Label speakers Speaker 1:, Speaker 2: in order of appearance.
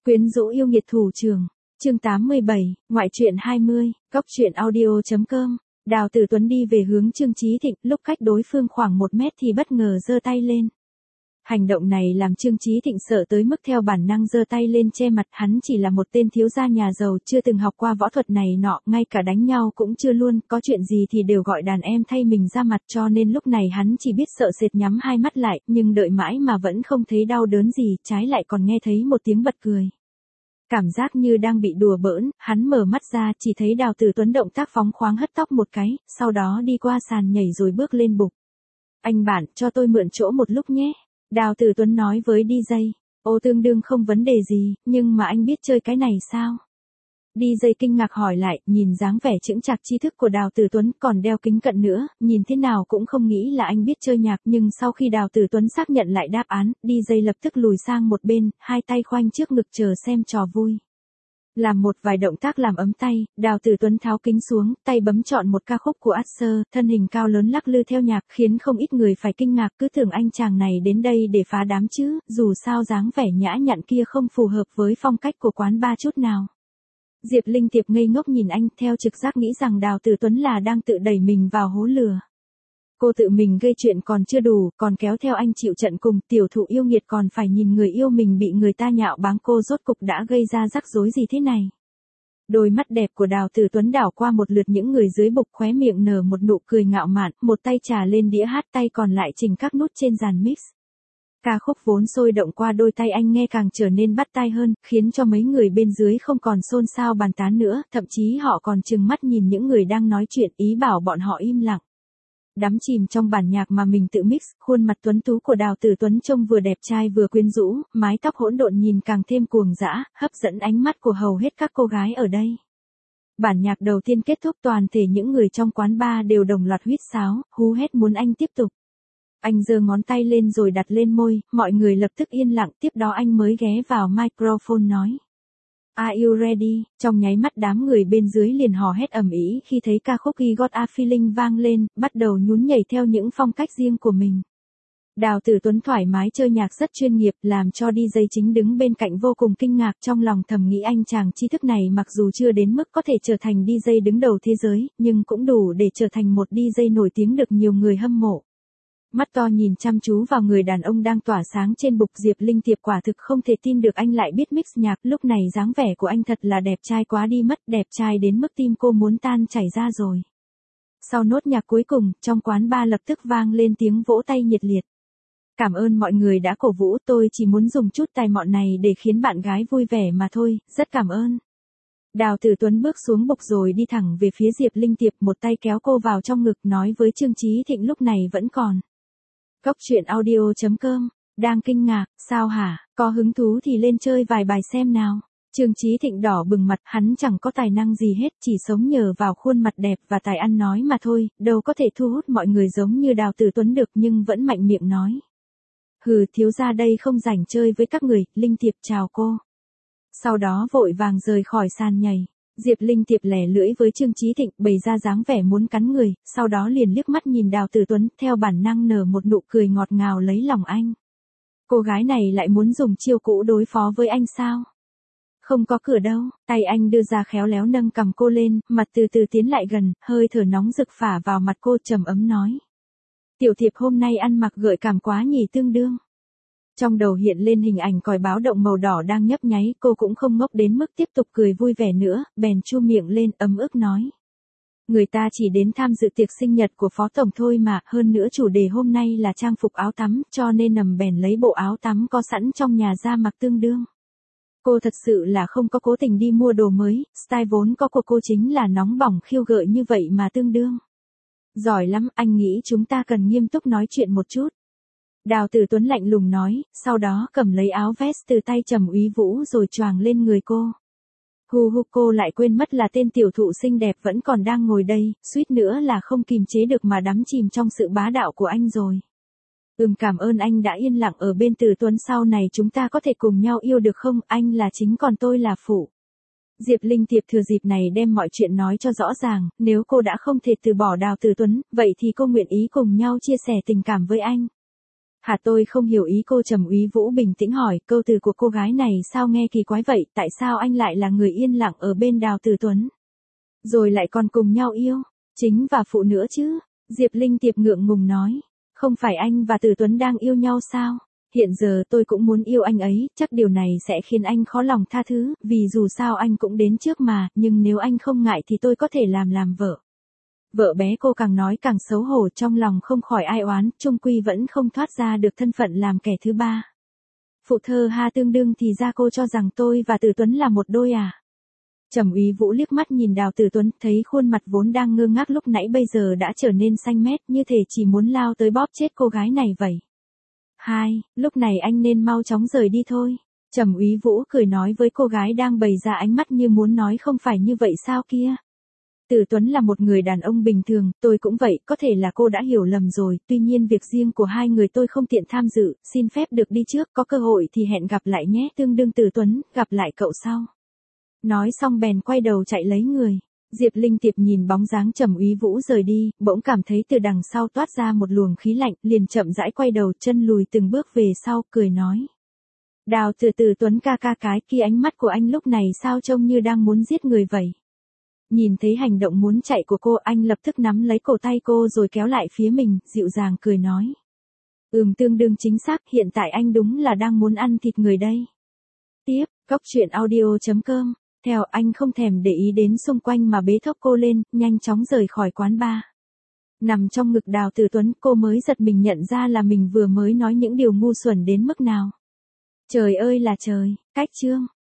Speaker 1: Quyến rũ yêu nghiệt thủ trưởng. Chương 87, ngoại truyện 20, cóc truyện audio.com. Đào Tử Tuấn đi về hướng Trương Chí Thịnh, lúc cách đối phương khoảng 1 mét thì bất ngờ giơ tay lên. Hành động này làm Trương Chí Thịnh sợ tới mức theo bản năng giơ tay lên che mặt, hắn chỉ là một tên thiếu gia nhà giàu, chưa từng học qua võ thuật này nọ, ngay cả đánh nhau cũng chưa luôn, có chuyện gì thì đều gọi đàn em thay mình ra mặt, cho nên lúc này hắn chỉ biết sợ sệt nhắm hai mắt lại, nhưng đợi mãi mà vẫn không thấy đau đớn gì, trái lại còn nghe thấy một tiếng bật cười. Cảm giác như đang bị đùa bỡn, hắn mở mắt ra chỉ thấy Đào Tử Tuấn động tác phóng khoáng hất tóc một cái, sau đó đi qua sàn nhảy rồi bước lên bục. Anh bạn, cho tôi mượn chỗ một lúc nhé. Đào Tử Tuấn nói với DJ. Ô, tương đương không vấn đề gì, nhưng mà anh biết chơi cái này sao? DJ kinh ngạc hỏi lại, nhìn dáng vẻ chững chạc tri thức của Đào Tử Tuấn, còn đeo kính cận nữa, nhìn thế nào cũng không nghĩ là anh biết chơi nhạc, nhưng sau khi Đào Tử Tuấn xác nhận lại đáp án, DJ lập tức lùi sang một bên, hai tay khoanh trước ngực chờ xem trò vui. Làm một vài động tác làm ấm tay, Đào Tử Tuấn tháo kính xuống, tay bấm chọn một ca khúc của Usher, thân hình cao lớn lắc lư theo nhạc, khiến không ít người phải kinh ngạc, cứ tưởng anh chàng này đến đây để phá đám chứ, dù sao dáng vẻ nhã nhặn kia không phù hợp với phong cách của quán bar chút nào. Diệp Linh Tiệp ngây ngốc nhìn anh, theo trực giác nghĩ rằng Đào Tử Tuấn là đang tự đẩy mình vào hố lừa. Cô tự mình gây chuyện còn chưa đủ, còn kéo theo anh chịu trận cùng, tiểu thụ yêu nghiệt còn phải nhìn người yêu mình bị người ta nhạo báng, cô rốt cục đã gây ra rắc rối gì thế này. Đôi mắt đẹp của Đào Tử Tuấn đảo qua một lượt những người dưới bục, khóe miệng nở một nụ cười ngạo mạn, một tay trà lên đĩa hát, tay còn lại chỉnh các nút trên dàn mix. Ca khúc vốn sôi động qua đôi tay anh nghe càng trở nên bắt tai hơn, khiến cho mấy người bên dưới không còn xôn xao bàn tán nữa, thậm chí họ còn trừng mắt nhìn những người đang nói chuyện, ý bảo bọn họ im lặng. Đắm chìm trong bản nhạc mà mình tự mix, khuôn mặt tuấn tú của Đào Tử Tuấn trông vừa đẹp trai vừa quyến rũ, mái tóc hỗn độn nhìn càng thêm cuồng dã, hấp dẫn ánh mắt của hầu hết các cô gái ở đây. Bản nhạc đầu tiên kết thúc, toàn thể những người trong quán bar đều đồng loạt huýt sáo, hú hét muốn anh tiếp tục. Anh giơ ngón tay lên rồi đặt lên môi, mọi người lập tức yên lặng, tiếp đó anh mới ghé vào microphone nói. Are you ready? Trong nháy mắt đám người bên dưới liền hò hét ầm ĩ khi thấy ca khúc I Got a Feeling vang lên, bắt đầu nhún nhảy theo những phong cách riêng của mình. Đào Tử Tuấn thoải mái chơi nhạc rất chuyên nghiệp, làm cho DJ chính đứng bên cạnh vô cùng kinh ngạc, trong lòng thầm nghĩ anh chàng tri thức này mặc dù chưa đến mức có thể trở thành DJ đứng đầu thế giới, nhưng cũng đủ để trở thành một DJ nổi tiếng được nhiều người hâm mộ. Mắt to nhìn chăm chú vào người đàn ông đang tỏa sáng trên bục, Diệp Linh Tiệp quả thực không thể tin được anh lại biết mix nhạc, lúc này dáng vẻ của anh thật là đẹp trai quá đi mất, đẹp trai đến mức tim cô muốn tan chảy ra rồi. Sau nốt nhạc cuối cùng, trong quán bar lập tức vang lên tiếng vỗ tay nhiệt liệt. Cảm ơn mọi người đã cổ vũ, tôi chỉ muốn dùng chút tài mọn này để khiến bạn gái vui vẻ mà thôi, rất cảm ơn. Đào Tử Tuấn bước xuống bục rồi đi thẳng về phía Diệp Linh Tiệp, một tay kéo cô vào trong ngực, nói với Trương Chí Thịnh lúc này vẫn còn. Cóc truyện audio.com, đang kinh ngạc, sao hả, có hứng thú thì lên chơi vài bài xem nào. Trương Chí Thịnh đỏ bừng mặt, hắn chẳng có tài năng gì hết, chỉ sống nhờ vào khuôn mặt đẹp và tài ăn nói mà thôi, đâu có thể thu hút mọi người giống như Đào Tử Tuấn được, nhưng vẫn mạnh miệng nói. Hừ, thiếu gia đây không rảnh chơi với các người, Linh Tiệp chào cô. Sau đó vội vàng rời khỏi sàn nhảy. Diệp Linh Tiệp lẻ lưỡi với Trương Chí Thịnh, bày ra dáng vẻ muốn cắn người, sau đó liền liếc mắt nhìn Đào Tử Tuấn, theo bản năng nở một nụ cười ngọt ngào lấy lòng anh. Cô gái này lại muốn dùng chiêu cũ đối phó với anh sao? Không có cửa đâu, tay anh đưa ra khéo léo nâng cằm cô lên, mặt từ từ tiến lại gần, hơi thở nóng rực phả vào mặt cô, trầm ấm nói. Tiểu Thiệp hôm nay ăn mặc gợi cảm quá nhỉ, tương đương. Trong đầu hiện lên hình ảnh còi báo động màu đỏ đang nhấp nháy, cô cũng không ngốc đến mức tiếp tục cười vui vẻ nữa, bèn chu miệng lên ấm ức nói. Người ta chỉ đến tham dự tiệc sinh nhật của Phó Tổng thôi mà, hơn nữa chủ đề hôm nay là trang phục áo tắm, cho nên nằm bèn lấy bộ áo tắm có sẵn trong nhà ra mặc tương đương. Cô thật sự là không có cố tình đi mua đồ mới, style vốn có của cô chính là nóng bỏng khiêu gợi như vậy mà tương đương. Giỏi lắm, anh nghĩ chúng ta cần nghiêm túc nói chuyện một chút. Đào Tử Tuấn lạnh lùng nói, sau đó cầm lấy áo vest từ tay Trầm Úy Vũ rồi choàng lên người cô. Hu hu, cô lại quên mất là tên tiểu thụ xinh đẹp vẫn còn đang ngồi đây, suýt nữa là không kìm chế được mà đắm chìm trong sự bá đạo của anh rồi. Cảm ơn anh đã yên lặng ở bên Tử Tuấn, sau này chúng ta có thể cùng nhau yêu được không, anh là chính còn tôi là phụ. Diệp Linh Tiệp thừa dịp này đem mọi chuyện nói cho rõ ràng, nếu cô đã không thể từ bỏ Đào Tử Tuấn, vậy thì cô nguyện ý cùng nhau chia sẻ tình cảm với anh. Hả, tôi không hiểu ý cô. Trầm Úy Vũ bình tĩnh hỏi, câu từ của cô gái này sao nghe kỳ quái vậy, tại sao anh lại là người yên lặng ở bên Đào Tử Tuấn? Rồi lại còn cùng nhau yêu, chính và phụ nữa chứ? Diệp Linh Tiệp ngượng ngùng nói, không phải anh và Tử Tuấn đang yêu nhau sao? Hiện giờ tôi cũng muốn yêu anh ấy, chắc điều này sẽ khiến anh khó lòng tha thứ, vì dù sao anh cũng đến trước mà, nhưng nếu anh không ngại thì tôi có thể làm vợ. Vợ bé. Cô càng nói càng xấu hổ, trong lòng không khỏi ai oán, chung quy vẫn không thoát ra được thân phận làm kẻ thứ ba. Phụ thơ ha, tương đương thì ra cô cho rằng tôi và Tử Tuấn là một đôi à? Trầm Úy Vũ liếc mắt nhìn Đào Tử Tuấn, thấy khuôn mặt vốn đang ngơ ngác lúc nãy bây giờ đã trở nên xanh mét, như thể chỉ muốn lao tới bóp chết cô gái này vậy. Lúc này anh nên mau chóng rời đi thôi. Trầm Úy Vũ cười nói với cô gái đang bày ra ánh mắt như muốn nói không phải như vậy sao kia. Tử Tuấn là một người đàn ông bình thường, tôi cũng vậy, có thể là cô đã hiểu lầm rồi, tuy nhiên việc riêng của hai người tôi không tiện tham dự, xin phép được đi trước, có cơ hội thì hẹn gặp lại nhé. Tương đương Tử Tuấn, gặp lại cậu sau. Nói xong bèn quay đầu chạy lấy người. Diệp Linh Tiệp nhìn bóng dáng Trầm Úy Vũ rời đi, bỗng cảm thấy từ đằng sau toát ra một luồng khí lạnh, liền chậm rãi quay đầu, chân lùi từng bước về sau, cười nói. Đào Tử Tuấn ca, cái kia ánh mắt của anh lúc này sao trông như đang muốn giết người vậy? Nhìn thấy hành động muốn chạy của cô, anh lập tức nắm lấy cổ tay cô rồi kéo lại phía mình, dịu dàng cười nói. Tương đương chính xác, hiện tại anh đúng là đang muốn ăn thịt người đây. Tiếp, coctruyện.audio.com. Theo anh không thèm để ý đến xung quanh mà bế thốc cô lên, nhanh chóng rời khỏi quán bar. Nằm trong ngực Đào Tử Tuấn, cô mới giật mình nhận ra là mình vừa mới nói những điều ngu xuẩn đến mức nào. Trời ơi là trời, cách chương.